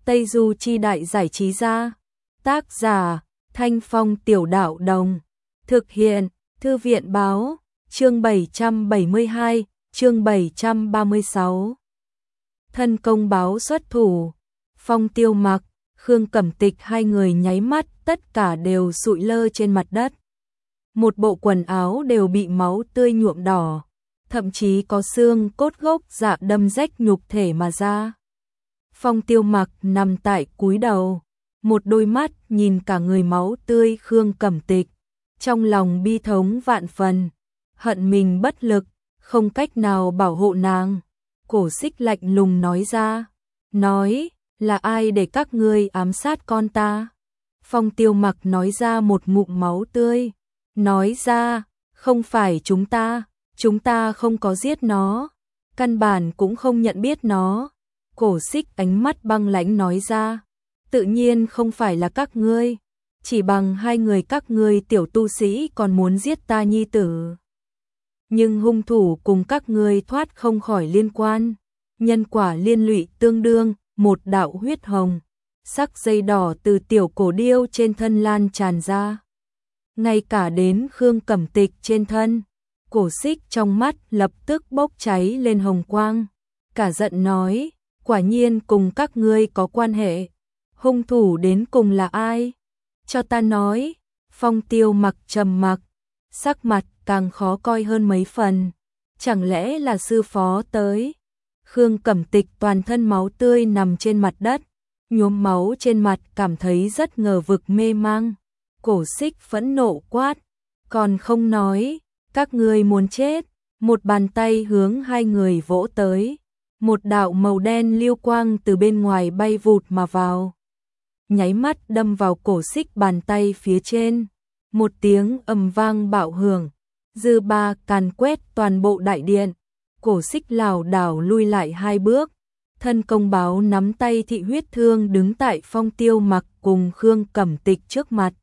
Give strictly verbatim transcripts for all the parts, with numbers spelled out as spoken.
Tây Du Chi Đại Giải Trí Gia. Tác giả Thanh Phong Tiểu Đạo Đồng. Thực hiện Thư viện Báo. Chương bảy trăm bảy mươi hai, chương bảy trăm ba mươi sáu. Thân công báo xuất thủ. Phong Tiêu Mặc, Khương Cẩm Tịch hai người nháy mắt tất cả đều sụi lơ trên mặt đất. Một bộ quần áo đều bị máu tươi nhuộm đỏ, thậm chí có xương cốt gốc dạ đâm rách nhục thể mà ra. Phong Tiêu Mặc nằm tại cúi đầu, một đôi mắt nhìn cả người máu tươi Khương Cẩm Tịch, trong lòng bi thống vạn phần, hận mình bất lực, không cách nào bảo hộ nàng. Cổ Xích lạnh lùng nói ra, nói, là ai để các ngươi ám sát con ta? Phong Tiêu Mặc nói ra một ngụm máu tươi, nói ra, không phải chúng ta, chúng ta không có giết nó, căn bản cũng không nhận biết nó. Cổ Xích ánh mắt băng lãnh nói ra, tự nhiên không phải là các ngươi, chỉ bằng hai người các ngươi tiểu tu sĩ còn muốn giết ta nhi tử. Nhưng hung thủ cùng các ngươi thoát không khỏi liên quan, nhân quả liên lụy tương đương, một đạo huyết hồng, sắc dây đỏ từ tiểu cổ điêu trên thân lan tràn ra. Ngay cả đến Khương Cẩm Tịch trên thân, Cổ Xích trong mắt lập tức bốc cháy lên hồng quang, cả giận nói, quả nhiên cùng các ngươi có quan hệ, hung thủ đến cùng là ai? Cho ta nói. Phong Tiêu Mặc trầm mặc, sắc mặt càng khó coi hơn mấy phần, chẳng lẽ là sư phó tới? Khương Cẩm Tịch toàn thân máu tươi nằm trên mặt đất, nhuốm máu trên mặt cảm thấy rất ngờ vực mê mang. Cổ Xích phẫn nộ quát, còn không nói, các ngươi muốn chết. Một bàn tay hướng hai người vỗ tới, một đạo màu đen lưu quang từ bên ngoài bay vụt mà vào, nháy mắt đâm vào Cổ Xích bàn tay phía trên. Một tiếng ầm vang bạo hưởng, dư ba càn quét toàn bộ đại điện. Cổ Xích lảo đảo lui lại hai bước, thân công báo nắm tay Thị Huyết Thương đứng tại Phong Tiêu Mặc cùng Khương Cẩm Tịch trước mặt,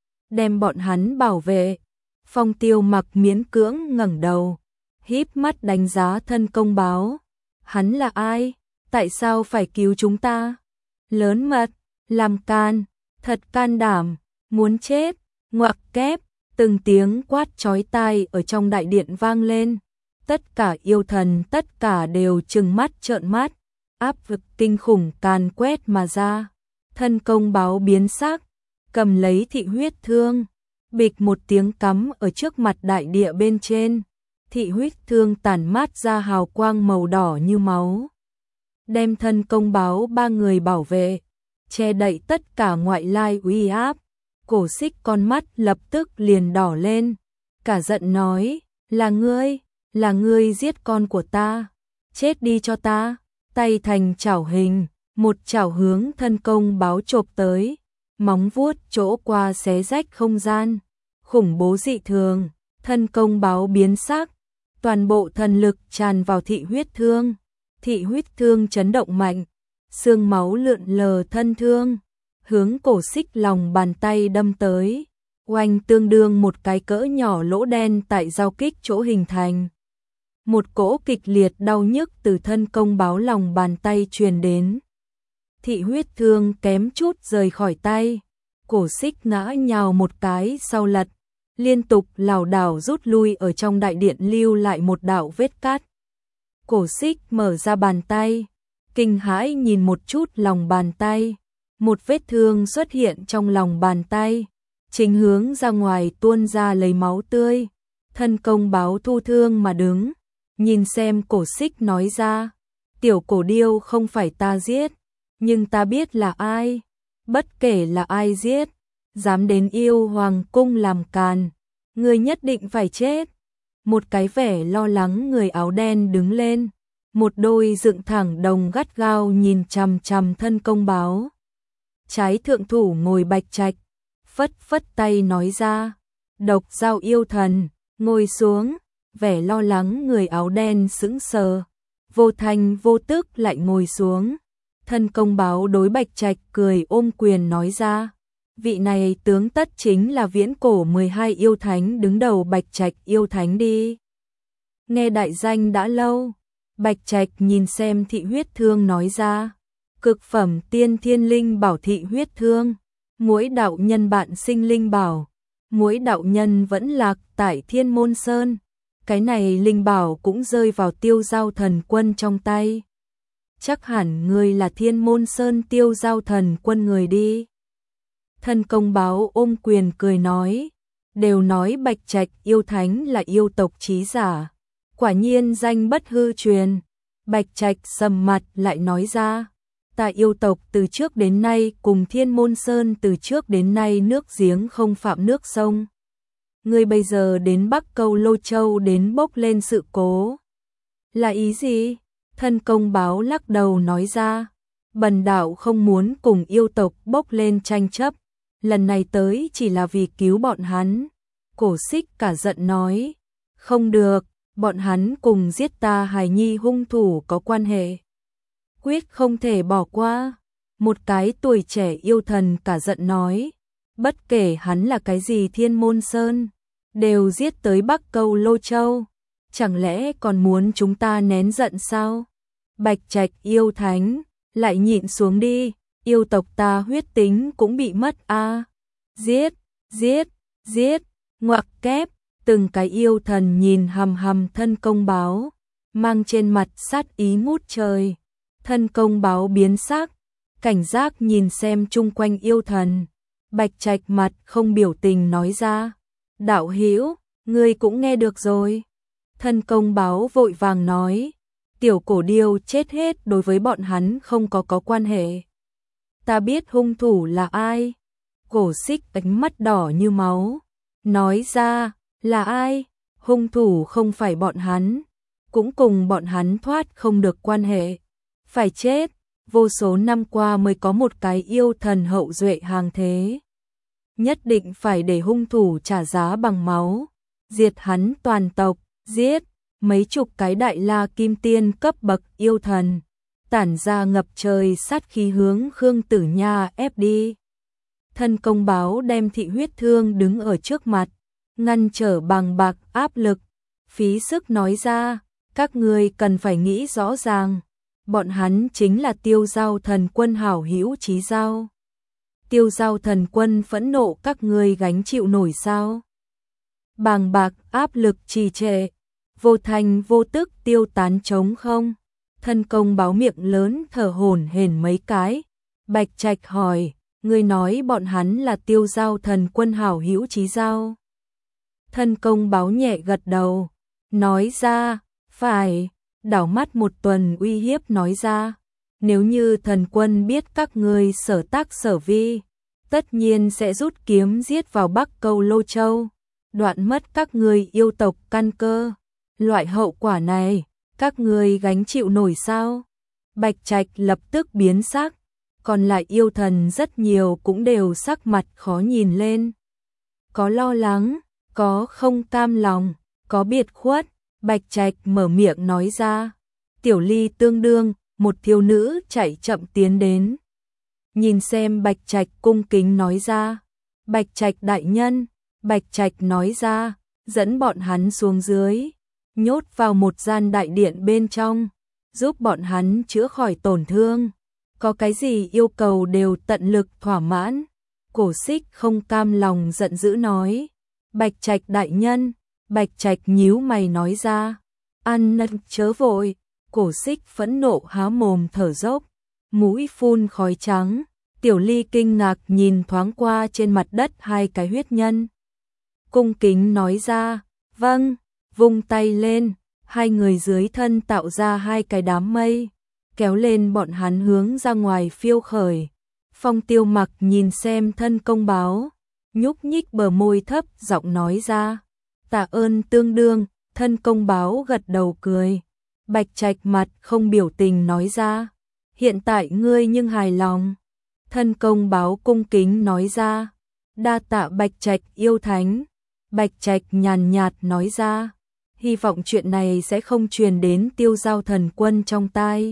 đem bọn hắn bảo vệ. Phong Tiêu Mặc miễn cưỡng ngẩng đầu, híp mắt đánh giá thân công báo. Hắn là ai? Tại sao phải cứu chúng ta? Lớn mật, làm can, thật can đảm, muốn chết, ngoặc kép. Từng tiếng quát chói tai ở trong đại điện vang lên. Tất cả yêu thần tất cả đều trừng mắt trợn mắt, áp lực kinh khủng càn quét mà ra. Thân công báo biến sắc, cầm lấy Thị Huyết Thương, bịch một tiếng cắm ở trước mặt đại địa bên trên. Thị Huyết Thương tản mát ra hào quang màu đỏ như máu, đem thân công báo ba người bảo vệ, che đậy tất cả ngoại lai uy áp. Cổ Xích con mắt lập tức liền đỏ lên, cả giận nói, là ngươi, là ngươi giết con của ta, chết đi cho ta. Tay thành chảo hình, một chảo hướng thân công báo chộp tới, móng vuốt chỗ qua xé rách không gian, khủng bố dị thường. Thân công báo biến sắc, toàn bộ thần lực tràn vào Thị Huyết Thương. Thị Huyết Thương chấn động mạnh, xương máu lượn lờ thân thương, hướng Cổ Xích lòng bàn tay đâm tới, oanh, tương đương một cái cỡ nhỏ lỗ đen tại giao kích chỗ hình thành. Một cỗ kịch liệt đau nhức từ thân công báo lòng bàn tay truyền đến. Thị Huyết Thương kém chút rời khỏi tay, Cổ Xích ngã nhào một cái sau lật, liên tục lảo đảo rút lui, ở trong đại điện lưu lại một đạo vết cắt. Cổ Xích mở ra bàn tay, kinh hãi nhìn một chút lòng bàn tay, một vết thương xuất hiện trong lòng bàn tay, chính hướng ra ngoài tuôn ra lấy máu tươi. Thân công báo thu thương mà đứng, nhìn xem Cổ Xích nói ra, tiểu cổ điêu không phải ta giết, nhưng ta biết là ai, bất kể là ai giết, dám đến yêu hoàng cung làm càn, người nhất định phải chết. Một cái vẻ lo lắng người áo đen đứng lên, một đôi dựng thẳng đồng gắt gao nhìn chằm chằm thân công báo. Trái thượng thủ ngồi Bạch Trạch, phất phất tay nói ra, Độc Giao yêu thần, ngồi xuống. Vẻ lo lắng người áo đen sững sờ, vô thanh vô tức lại ngồi xuống. Thân công báo đối Bạch Trạch cười ôm quyền nói ra, vị này tướng tất chính là viễn cổ mười hai yêu thánh đứng đầu Bạch Trạch yêu thánh đi. Nghe đại danh đã lâu. Bạch Trạch nhìn xem Thị Huyết Thương nói ra, cực phẩm tiên thiên linh bảo thị huyết thương, mỗi đạo nhân bạn sinh linh bảo, mỗi đạo nhân vẫn lạc tại Thiên Môn Sơn, cái này linh bảo cũng rơi vào Tiêu Giao Thần Quân trong tay. Chắc hẳn ngươi là Thiên Môn Sơn Tiêu Giao Thần Quân người đi. Thân Công Báo ôm quyền cười nói, đều nói Bạch Trạch yêu thánh là yêu tộc trí giả, quả nhiên danh bất hư truyền. Bạch Trạch sầm mặt lại nói ra, ta yêu tộc từ trước đến nay cùng Thiên Môn Sơn từ trước đến nay nước giếng không phạm nước sông. Ngươi bây giờ đến Bắc Câu Lô Châu đến bốc lên sự cố. Là ý gì? Thân Công Báo lắc đầu nói ra, bần đạo không muốn cùng yêu tộc bốc lên tranh chấp, lần này tới chỉ là vì cứu bọn hắn. Cổ Xích cả giận nói, không được, bọn hắn cùng giết ta hài nhi hung thủ có quan hệ, quyết không thể bỏ qua. Một cái tuổi trẻ yêu thần cả giận nói, bất kể hắn là cái gì Thiên Môn Sơn, đều giết tới Bắc Câu Lô Châu, chẳng lẽ còn muốn chúng ta nén giận sao? Bạch Trạch yêu thánh, lại nhịn xuống đi, yêu tộc ta huyết tính cũng bị mất a. À. Giết, giết, giết, ngoặc kép, từng cái yêu thần nhìn hầm hầm Thân Công Báo, mang trên mặt sát ý ngút trời. Thân Công Báo biến sắc, cảnh giác nhìn xem chung quanh yêu thần. Bạch Trạch mặt không biểu tình nói ra, đạo hữu, ngươi cũng nghe được rồi. Thân Công Báo vội vàng nói, tiểu cổ điêu chết hết đối với bọn hắn không có có quan hệ. Ta biết hung thủ là ai. Cổ Xích ánh mắt đỏ như máu, nói ra, là ai? Hung thủ không phải bọn hắn, cũng cùng bọn hắn thoát không được quan hệ. Phải chết, vô số năm qua mới có một cái yêu thần hậu duệ hàng thế. Nhất định phải để hung thủ trả giá bằng máu, diệt hắn toàn tộc, giết mấy chục cái đại la kim tiên cấp bậc yêu thần, tản ra ngập trời sát khí hướng Khương Tử Nha ép đi. Thân Công Báo đem thị huyết thương đứng ở trước mặt, ngăn trở bằng bạc áp lực, phí sức nói ra, các ngươi cần phải nghĩ rõ ràng, bọn hắn chính là Tiêu Giao Thần Quân hảo hữu chí giao. Tiêu Giao Thần Quân phẫn nộ các ngươi gánh chịu nổi sao? Bàng bạc áp lực trì trệ, vô thành vô tức tiêu tán trống không. Thân Công Báo miệng lớn thở hổn hển mấy cái. Bạch Trạch hỏi, ngươi nói bọn hắn là Tiêu Giao Thần Quân hảo hữu chí giao? Thân Công Báo nhẹ gật đầu, nói ra, phải. Đảo mắt một tuần uy hiếp nói ra, nếu như thần quân biết các ngươi sở tác sở vi, tất nhiên sẽ rút kiếm giết vào Bắc Câu Lô Châu, đoạn mất các ngươi yêu tộc căn cơ. Loại hậu quả này, các ngươi gánh chịu nổi sao? Bạch Trạch lập tức biến sắc, còn lại yêu thần rất nhiều cũng đều sắc mặt khó nhìn lên. Có lo lắng, có không cam lòng, có biệt khuất. Bạch Trạch mở miệng nói ra, tiểu ly tương đương, một thiếu nữ chạy chậm tiến đến. Nhìn xem Bạch Trạch cung kính nói ra, Bạch Trạch đại nhân. Bạch Trạch nói ra, dẫn bọn hắn xuống dưới, nhốt vào một gian đại điện bên trong, giúp bọn hắn chữa khỏi tổn thương. Có cái gì yêu cầu đều tận lực thỏa mãn. Cổ Xích không cam lòng giận dữ nói, Bạch Trạch đại nhân. Bạch Trạch nhíu mày nói ra, ăn năn chớ vội. Cổ Xích phẫn nộ há mồm thở dốc, mũi phun khói trắng. Tiểu ly kinh ngạc nhìn thoáng qua trên mặt đất hai cái huyết nhân, cung kính nói ra, vâng. Vung tay lên, hai người dưới thân tạo ra hai cái đám mây, kéo lên bọn hắn hướng ra ngoài phiêu khởi. Phong Tiêu Mặc nhìn xem Thân Công Báo, nhúc nhích bờ môi thấp giọng nói ra, tạ ơn tương đương. Thân Công Báo gật đầu cười. Bạch Trạch mặt không biểu tình nói ra, hiện tại ngươi nhưng hài lòng? Thân Công Báo cung kính nói ra, đa tạ Bạch Trạch yêu thánh. Bạch Trạch nhàn nhạt nói ra, hy vọng chuyện này sẽ không truyền đến Tiêu Giao Thần Quân trong tai.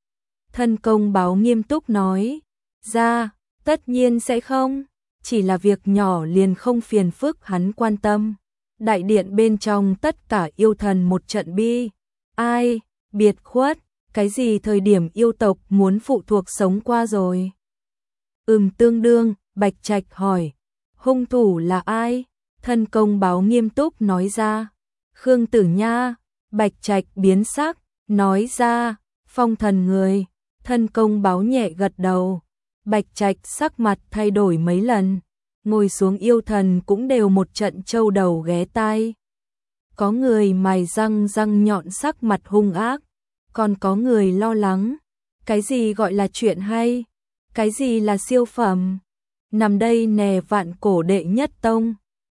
Thân Công Báo nghiêm túc nói ra, tất nhiên sẽ không, chỉ là việc nhỏ liền không phiền phức hắn quan tâm. Đại điện bên trong tất cả yêu thần một trận bi ai, biệt khuất, cái gì thời điểm yêu tộc muốn phụ thuộc sống qua rồi? Ừm tương đương, Bạch Trạch hỏi. Hung thủ là ai? Thân công báo nghiêm túc nói ra. Khương Tử Nha. Bạch Trạch biến sắc, nói ra, phong thần người. Thân công báo nhẹ gật đầu. Bạch Trạch sắc mặt thay đổi mấy lần. Ngồi xuống yêu thần cũng đều một trận trâu đầu ghé tai. Có người mày răng răng nhọn sắc mặt hung ác. Còn có người lo lắng. Cái gì gọi là chuyện hay? Cái gì là siêu phẩm? Nằm đây nè vạn cổ đệ nhất tông.